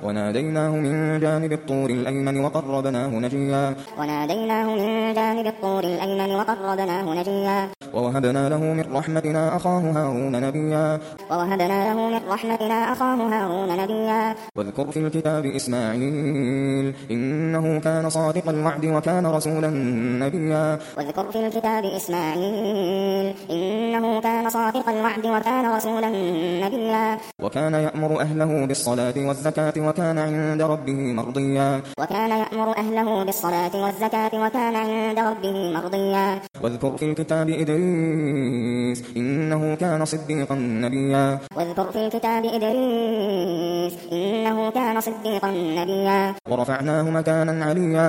وناديناه من جانب الطور الأيمن وقربناه نجيا ووهبنا له من رحمتنا أخاه هارون نبيا واذكر في الكتاب إسماعيل إنه كان صادق الوعد وكان رسولا نبيا وكان يأمر أهله بالصلاة والزكاة وكان عند ربه مرضيا واذكر في الكتاب إدريس إنه كان صديقا نبيا ورفعناه مكانا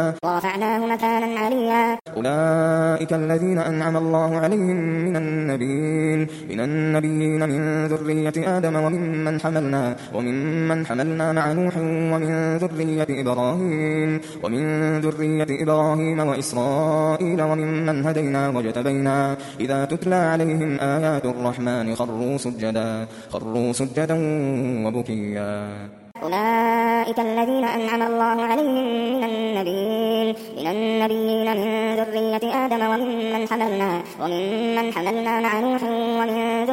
عليا أولئك الذين أنعم الله عليهم من النبيين من ذرية آدم وممن حملنا مع نوح ومن ذرية إبراهيم وإسرائيل وممن هدينا واجتبينا إذا تتلى عليهم آيات الرحمن خروا سجدا وبكيا أولئك الذين أنعم الله عليهم من النبيين من ذرية آدم وممن حملنا مع نوح ومن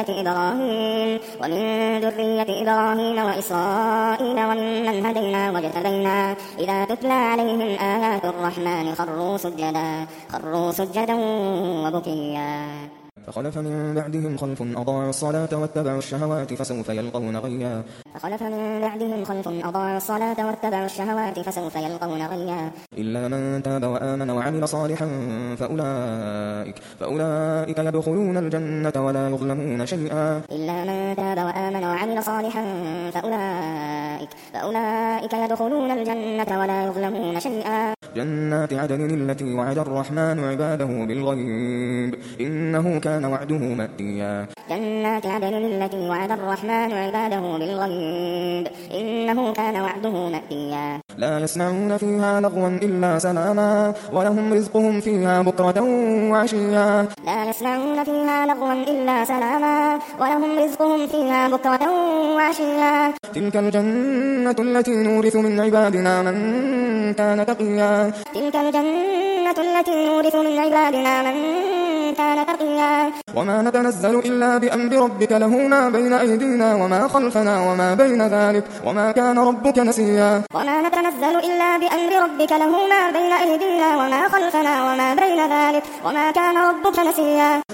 ذرية إبراهيم وإسرائيل وممن هدينا واجتبينا إذا تتلى عليهم آيات الرحمن خروا سجدا وبكيا فخلف من بعدهم خلف أضاعوا الصلاة واتبعوا الشهوات فسوف يلقون غيا إلا من تاب وآمن وعمل صالحا فأولئك يدخلون الجنة ولا يظلمون شيئا جنات عدن التي وعد الرحمن عباده بالغيب إنه كان وعده مأتيا لا يسمعون فيها لغوا إلا سلاما ولهم رزقهم فيها بكرة وعشيا تلك الجنة التي نورث من عبادنا من كان تقيا وما نتنزل إلا بأمر ربك له ما بين أيدينا وما خلفنا وما بين ذلك وما كان ربك نسيا